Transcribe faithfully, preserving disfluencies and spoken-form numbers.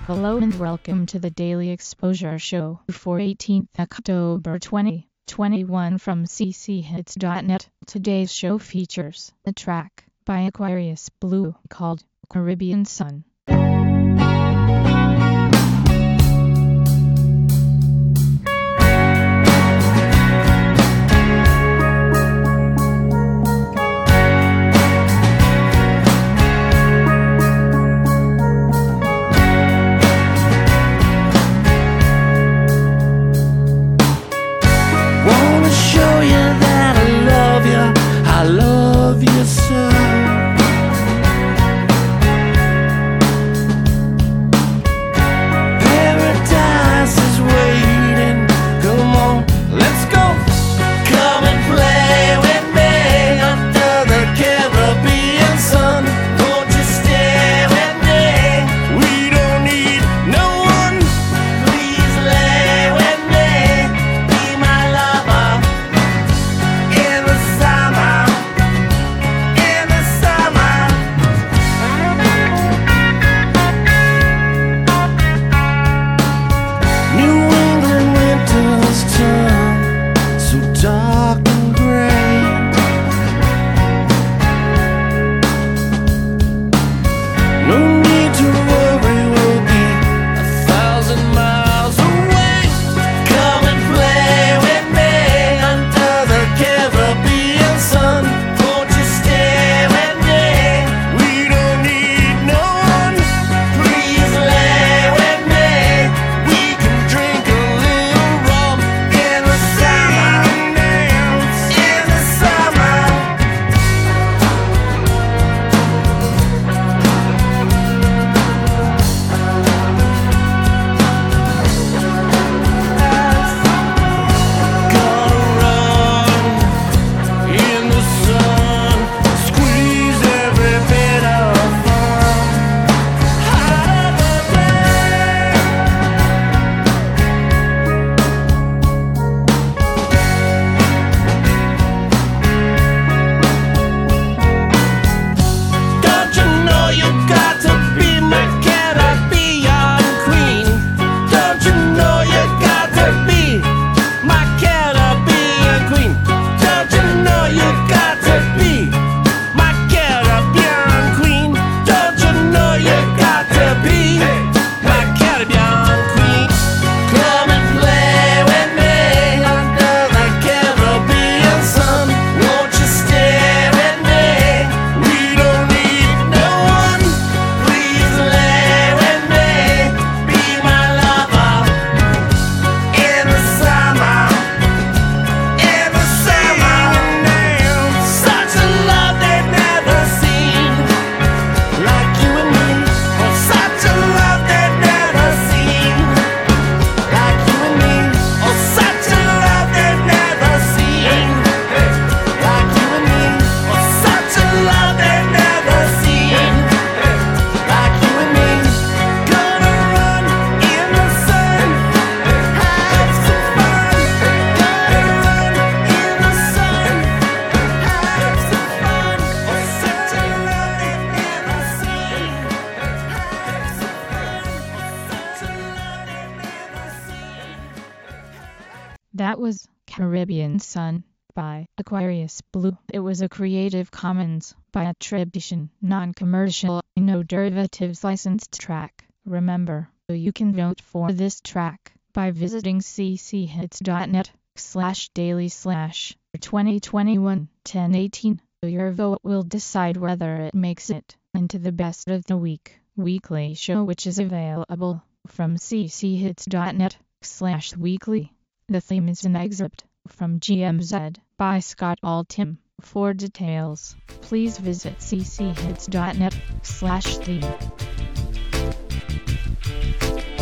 Hello and welcome to the Daily Exposure Show for eighteenth October twenty twenty-one from c c hits dot net. Today's show features a track by Aquarius Blue called Caribbean Sun. That was Caribbean Sun by Aquarius Blue. It was a Creative Commons by attribution, non-commercial, no derivatives licensed track. Remember, you can vote for this track by visiting c c hits dot net slash daily slash twenty twenty-one ten eighteen. Your vote will decide whether it makes it into the best of the week weekly show, which is available from c c hits dot net slash weekly. The theme is an excerpt from G M Z by Scott Altham. For details, please visit c c hits dot net slash theme.